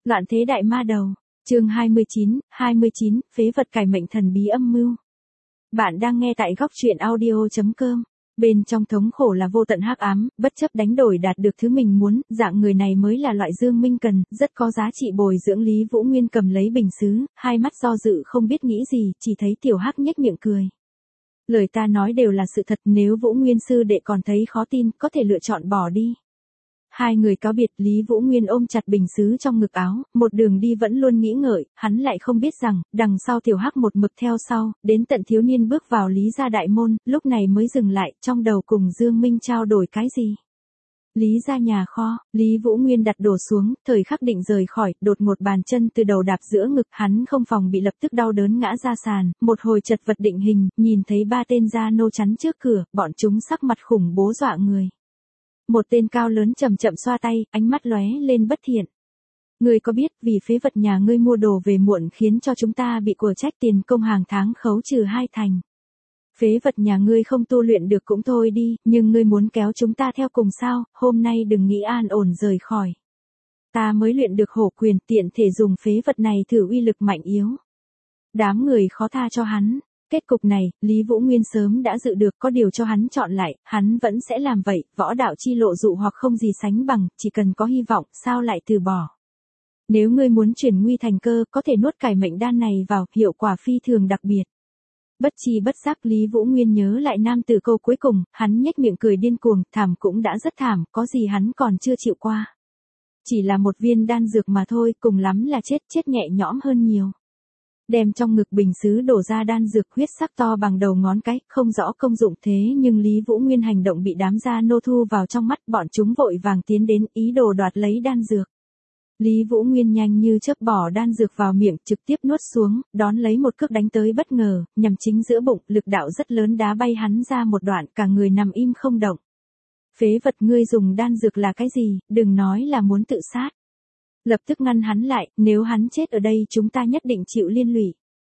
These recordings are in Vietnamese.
Loạn thế đại ma đầu, chương 29, phế vật cải mệnh thần bí âm mưu. Bạn đang nghe tại góc truyện audio.com. Bên trong thống khổ là vô tận hắc ám, bất chấp đánh đổi đạt được thứ mình muốn, dạng người này mới là loại Dương Minh cần, rất có giá trị bồi dưỡng. Lý Vũ Nguyên cầm lấy bình sứ, hai mắt do dự không biết nghĩ gì, chỉ thấy Tiểu Hắc nhếch miệng cười. Lời ta nói đều là sự thật, nếu Vũ Nguyên sư đệ còn thấy khó tin, có thể lựa chọn bỏ đi. Hai người cáo biệt, Lý Vũ Nguyên ôm chặt bình sứ trong ngực áo, một đường đi vẫn luôn nghĩ ngợi, hắn lại không biết rằng, đằng sau Tiểu Hắc một mực theo sau, đến tận thiếu niên bước vào Lý gia đại môn, lúc này mới dừng lại, trong đầu cùng Dương Minh trao đổi cái gì. Lý gia nhà kho, Lý Vũ Nguyên đặt đổ xuống, thời khắc định rời khỏi, đột một bàn chân từ đầu đạp giữa ngực, hắn không phòng bị lập tức đau đớn ngã ra sàn, một hồi chật vật định hình, nhìn thấy ba tên gia nô chắn trước cửa, bọn chúng sắc mặt khủng bố dọa người. Một tên cao lớn chậm chậm xoa tay, ánh mắt lóe lên bất thiện. Ngươi có biết vì phế vật nhà ngươi mua đồ về muộn khiến cho chúng ta bị của trách tiền công hàng tháng khấu trừ 2 thành. Phế vật nhà ngươi không tu luyện được cũng thôi đi, nhưng ngươi muốn kéo chúng ta theo cùng sao, hôm nay đừng nghĩ an ổn rời khỏi. Ta mới luyện được hổ quyền, tiện thể dùng phế vật này thử uy lực mạnh yếu. Đám người khó tha cho hắn. Kết cục này, Lý Vũ Nguyên sớm đã dự được, có điều cho hắn chọn lại, hắn vẫn sẽ làm vậy, võ đạo chi lộ dụ hoặc không gì sánh bằng, chỉ cần có hy vọng, sao lại từ bỏ. Nếu ngươi muốn chuyển nguy thành cơ, có thể nuốt cải mệnh đan này vào, hiệu quả phi thường đặc biệt. Bất chi bất giác Lý Vũ Nguyên nhớ lại nam tử câu cuối cùng, hắn nhếch miệng cười điên cuồng, thảm cũng đã rất thảm, có gì hắn còn chưa chịu qua. Chỉ là một viên đan dược mà thôi, cùng lắm là chết nhẹ nhõm hơn nhiều. Đem trong ngực bình sứ đổ ra đan dược, huyết sắc to bằng đầu ngón cái, không rõ công dụng, thế nhưng Lý Vũ Nguyên hành động bị đám gia nô thu vào trong mắt, bọn chúng vội vàng tiến đến, ý đồ đoạt lấy đan dược. Lý Vũ Nguyên nhanh như chớp bỏ đan dược vào miệng, trực tiếp nuốt xuống, đón lấy một cước đánh tới bất ngờ, nhằm chính giữa bụng, lực đạo rất lớn đá bay hắn ra một đoạn, cả người nằm im không động. Phế vật, ngươi dùng đan dược là cái gì, đừng nói là muốn tự sát. Lập tức ngăn hắn lại, nếu hắn chết ở đây chúng ta nhất định chịu liên lụy.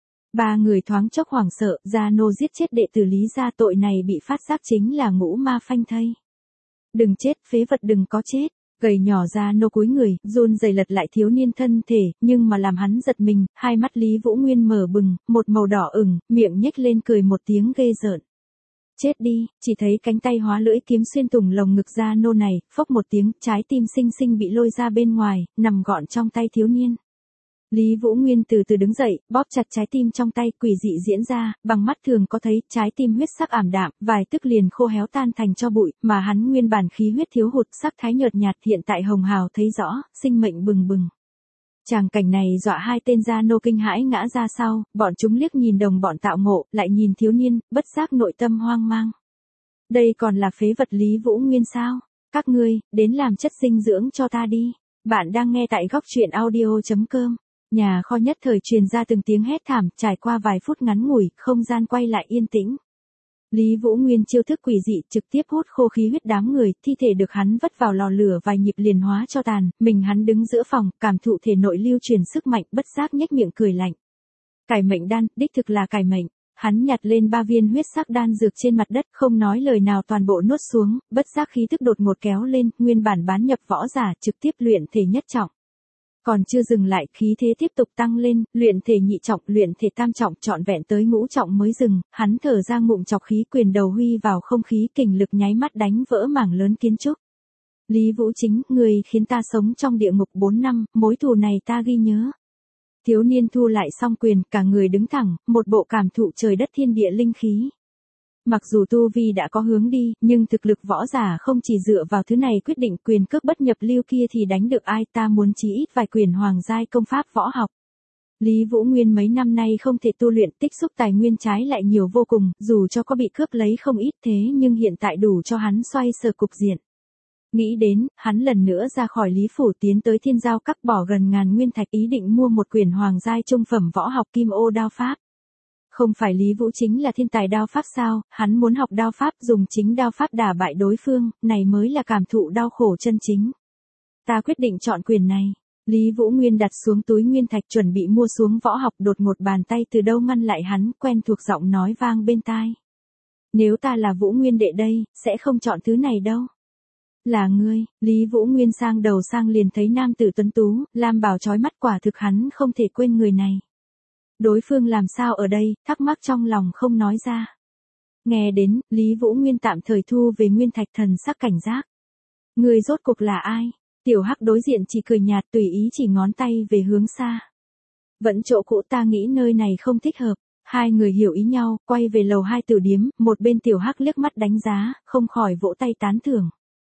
Ba người thoáng chốc hoảng sợ, gia nô giết chết đệ tử Lý gia, tội này bị phát giác chính là ngũ ma phanh thây. Đừng chết, phế vật đừng có chết. Gầy nhỏ gia nô cúi người, run rẩy lật lại thiếu niên thân thể, nhưng mà làm hắn giật mình, hai mắt Lý Vũ Nguyên mở bừng, một màu đỏ ửng, miệng nhếch lên cười một tiếng ghê rợn. Chết đi, chỉ thấy cánh tay hóa lưỡi kiếm xuyên thủng lồng ngực gia nô này, phốc một tiếng, trái tim xinh xinh bị lôi ra bên ngoài, nằm gọn trong tay thiếu niên. Lý Vũ Nguyên từ từ đứng dậy, bóp chặt trái tim trong tay, quỷ dị diễn ra, bằng mắt thường có thấy, trái tim huyết sắc ảm đạm, vài tức liền khô héo tan thành tro bụi, mà hắn nguyên bản khí huyết thiếu hụt, sắc thái nhợt nhạt, hiện tại hồng hào thấy rõ, sinh mệnh bừng bừng. Tràng cảnh này dọa hai tên gia nô kinh hãi ngã ra sau, bọn chúng liếc nhìn đồng bọn tạo ngộ, lại nhìn thiếu niên, bất giác nội tâm hoang mang. Đây còn là phế vật Lý Vũ Nguyên sao? Các ngươi, đến làm chất dinh dưỡng cho ta đi. Bạn đang nghe tại góc truyện audio.com. Nhà kho nhất thời truyền ra từng tiếng hét thảm, trải qua vài phút ngắn ngủi, không gian quay lại yên tĩnh. Lý Vũ Nguyên chiêu thức quỷ dị trực tiếp hút khô khí huyết đám người, thi thể được hắn vất vào lò lửa vài nhịp liền hóa cho tàn, mình hắn đứng giữa phòng, cảm thụ thể nội lưu truyền sức mạnh, bất giác nhếch miệng cười lạnh. Cải mệnh đan, đích thực là cải mệnh. Hắn nhặt lên 3 viên huyết sắc đan dược trên mặt đất, không nói lời nào toàn bộ nuốt xuống, bất giác khí tức đột ngột kéo lên, nguyên bản bán nhập võ giả, trực tiếp luyện thể nhất trọng. Còn chưa dừng lại, khí thế tiếp tục tăng lên, luyện thể nhị trọng, luyện thể tam trọng, trọn vẹn tới ngũ trọng mới dừng, hắn thở ra ngụm chọc khí, quyền đầu huy vào không khí, kình lực nháy mắt đánh vỡ mảng lớn kiến trúc. Lý Vũ Chính, người khiến ta sống trong địa ngục 4 năm, mối thù này ta ghi nhớ. Thiếu niên thu lại xong quyền, cả người đứng thẳng, một bộ cảm thụ trời đất thiên địa linh khí. Mặc dù tu vi đã có hướng đi, nhưng thực lực võ giả không chỉ dựa vào thứ này quyết định, quyền cước bất nhập lưu kia thì đánh được ai, ta muốn chí ít vài quyền hoàng giai công pháp võ học. Lý Vũ Nguyên mấy năm nay không thể tu luyện, tích xúc tài nguyên trái lại nhiều vô cùng, dù cho có bị cướp lấy không ít thế nhưng hiện tại đủ cho hắn xoay sở cục diện. Nghĩ đến, hắn lần nữa ra khỏi Lý Phủ tiến tới Thiên Giao Các, bỏ gần ngàn nguyên thạch, ý định mua một quyển hoàng giai trung phẩm võ học Kim Ô đao pháp. Không phải Lý Vũ chính là thiên tài đao pháp sao, hắn muốn học đao pháp, dùng chính đao pháp đả bại đối phương, này mới là cảm thụ đau khổ chân chính. Ta quyết định chọn quyền này. Lý Vũ Nguyên đặt xuống túi nguyên thạch chuẩn bị mua xuống võ học, đột một bàn tay từ đâu ngăn lại hắn, quen thuộc giọng nói vang bên tai. Nếu ta là Vũ Nguyên đệ đây, sẽ không chọn thứ này đâu. Là ngươi, Lý Vũ Nguyên sang đầu sang liền thấy nam tử tuấn tú, lam bào chói mắt, quả thực hắn không thể quên người này. Đối phương làm sao ở đây, thắc mắc trong lòng không nói ra. Nghe đến, Lý Vũ Nguyên tạm thời thu về nguyên thạch thần sắc cảnh giác. Người rốt cục là ai? Tiểu Hắc đối diện chỉ cười nhạt, tùy ý chỉ ngón tay về hướng xa. Vẫn chỗ cũ, ta nghĩ nơi này không thích hợp. Hai người hiểu ý nhau, quay về lầu 2 tử điếm, một bên Tiểu Hắc liếc mắt đánh giá, không khỏi vỗ tay tán thưởng.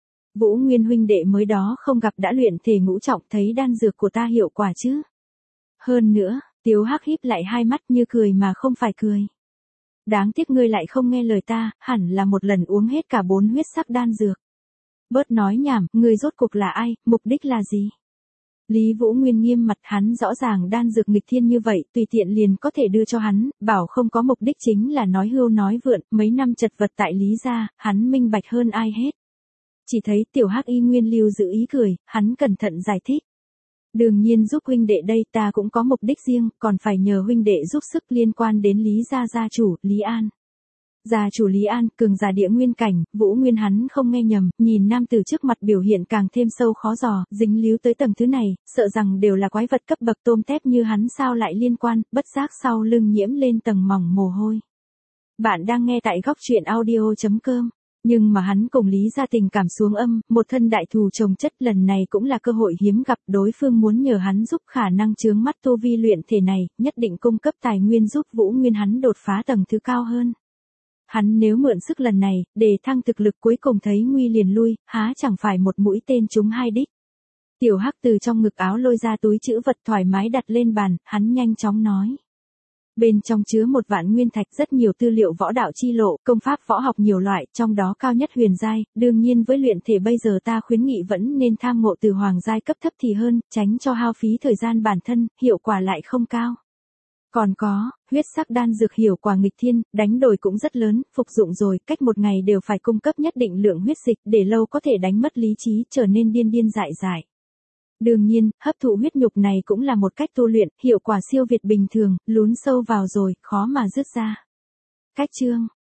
Vũ Nguyên huynh đệ mới đó không gặp đã luyện thể ngũ trọng, thấy đan dược của ta hiệu quả chứ. Hơn nữa, Tiểu Hắc híp lại hai mắt như cười mà không phải cười. Đáng tiếc ngươi lại không nghe lời ta, hẳn là một lần uống hết cả 4 huyết sắc đan dược. Bớt nói nhảm, ngươi rốt cuộc là ai, mục đích là gì? Lý Vũ Nguyên nghiêm mặt, hắn rõ ràng đan dược nghịch thiên như vậy, tùy tiện liền có thể đưa cho hắn, bảo không có mục đích chính là nói hưu nói vượn, mấy năm chật vật tại Lý gia, hắn minh bạch hơn ai hết. Chỉ thấy Tiểu Hắc y nguyên lưu giữ ý cười, hắn cẩn thận giải thích. Đương nhiên giúp huynh đệ đây, ta cũng có mục đích riêng, còn phải nhờ huynh đệ giúp sức liên quan đến Lý gia gia chủ, Lý An. Gia chủ Lý An, cường giả địa nguyên cảnh, Vũ Nguyên hắn không nghe nhầm, nhìn nam tử trước mặt biểu hiện càng thêm sâu khó dò, dính líu tới tầng thứ này, sợ rằng đều là quái vật cấp bậc tôm tép như hắn sao lại liên quan, bất giác sau lưng nhiễm lên tầng mỏng mồ hôi. Bạn đang nghe tại góc truyện audio.com. Nhưng mà hắn cùng Lý gia tình cảm xuống âm, một thân đại thù chồng chất, lần này cũng là cơ hội hiếm gặp, đối phương muốn nhờ hắn giúp khả năng chướng mắt tu vi luyện thể này, nhất định cung cấp tài nguyên giúp Vũ Nguyên hắn đột phá tầng thứ cao hơn. Hắn nếu mượn sức lần này, để thăng thực lực cuối cùng thấy nguy liền lui, há chẳng phải một mũi tên trúng hai đích. Tiểu Hắc từ trong ngực áo lôi ra túi trữ vật thoải mái đặt lên bàn, hắn nhanh chóng nói. Bên trong chứa 1 vạn nguyên thạch, rất nhiều tư liệu võ đạo chi lộ, công pháp võ học nhiều loại, trong đó cao nhất huyền giai, đương nhiên với luyện thể bây giờ ta khuyến nghị vẫn nên tham ngộ từ hoàng giai cấp thấp thì hơn, tránh cho hao phí thời gian bản thân, hiệu quả lại không cao. Còn có, huyết sắc đan dược hiệu quả nghịch thiên, đánh đổi cũng rất lớn, phục dụng rồi, cách 1 ngày đều phải cung cấp nhất định lượng huyết dịch, để lâu có thể đánh mất lý trí, trở nên điên điên dại dại. Đương nhiên, hấp thụ huyết nhục này cũng là một cách tu luyện, hiệu quả siêu việt bình thường, lún sâu vào rồi, khó mà dứt ra. Cách chương,